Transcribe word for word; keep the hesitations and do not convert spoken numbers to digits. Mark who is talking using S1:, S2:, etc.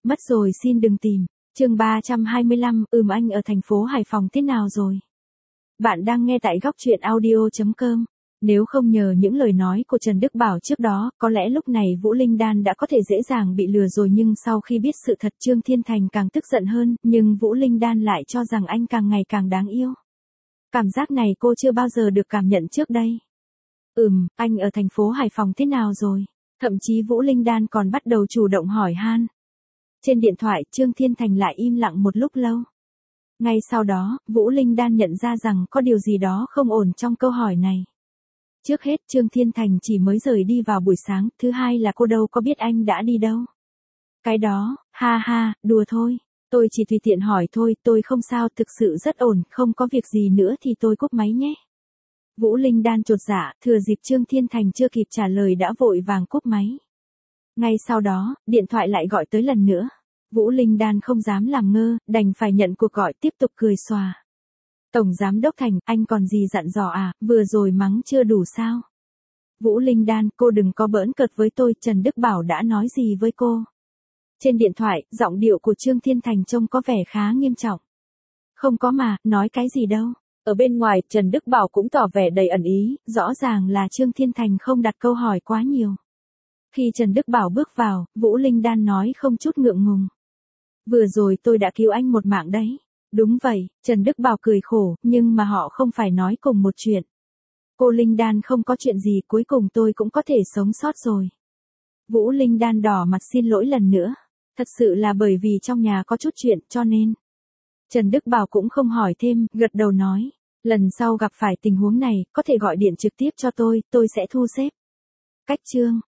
S1: Mất rồi xin đừng tìm. Chương ba trăm hai mươi lăm, ừm anh ở thành phố Hải Phòng thế nào rồi? Bạn đang nghe tại góc truyện audio chấm com. Nếu không nhờ những lời nói của Trần Đức Bảo trước đó, có lẽ lúc này Vũ Linh Đan đã có thể dễ dàng bị lừa rồi, nhưng sau khi biết sự thật Trương Thiên Thành càng tức giận hơn, nhưng Vũ Linh Đan lại cho rằng anh càng ngày càng đáng yêu. Cảm giác này cô chưa bao giờ được cảm nhận trước đây. Ừm, anh ở thành phố Hải Phòng thế nào rồi? Thậm chí Vũ Linh Đan còn bắt đầu chủ động hỏi han. Trên điện thoại Trương Thiên Thành lại im lặng một lúc lâu. Ngay sau đó, Vũ Linh Đan nhận ra rằng có điều gì đó không ổn trong câu hỏi này. Trước hết Trương Thiên Thành chỉ mới rời đi vào buổi sáng, thứ hai là cô đâu có biết anh đã đi đâu. Cái đó, ha ha, đùa thôi. Tôi chỉ tùy tiện hỏi thôi, tôi không sao, thực sự rất ổn, không có việc gì nữa thì tôi cúp máy nhé. Vũ Linh Đan chột dạ, thừa dịp Trương Thiên Thành chưa kịp trả lời đã vội vàng cúp máy. Ngay sau đó, điện thoại lại gọi tới lần nữa. Vũ Linh Đan không dám làm ngơ, đành phải nhận cuộc gọi, tiếp tục cười xòa. Tổng Giám Đốc Thành, anh còn gì dặn dò à, vừa rồi mắng chưa đủ sao? Vũ Linh Đan, cô đừng có bỡn cợt với tôi, Trần Đức Bảo đã nói gì với cô? Trên điện thoại, giọng điệu của Trương Thiên Thành trông có vẻ khá nghiêm trọng. Không có mà, nói cái gì đâu. Ở bên ngoài, Trần Đức Bảo cũng tỏ vẻ đầy ẩn ý, rõ ràng là Trương Thiên Thành không đặt câu hỏi quá nhiều. Khi Trần Đức Bảo bước vào, Vũ Linh Đan nói không chút ngượng ngùng. Vừa rồi tôi đã cứu anh một mạng đấy. Đúng vậy, Trần Đức Bảo cười khổ, nhưng mà họ không phải nói cùng một chuyện. Cô Linh Đan không có chuyện gì, cuối cùng tôi cũng có thể sống sót rồi. Vũ Linh Đan đỏ mặt xin lỗi lần nữa. Thật sự là bởi vì trong nhà có chút chuyện cho nên. Trần Đức Bảo cũng không hỏi thêm, gật đầu nói. Lần sau gặp phải tình huống này, có thể gọi điện trực tiếp cho tôi, tôi sẽ thu xếp. Cách chương.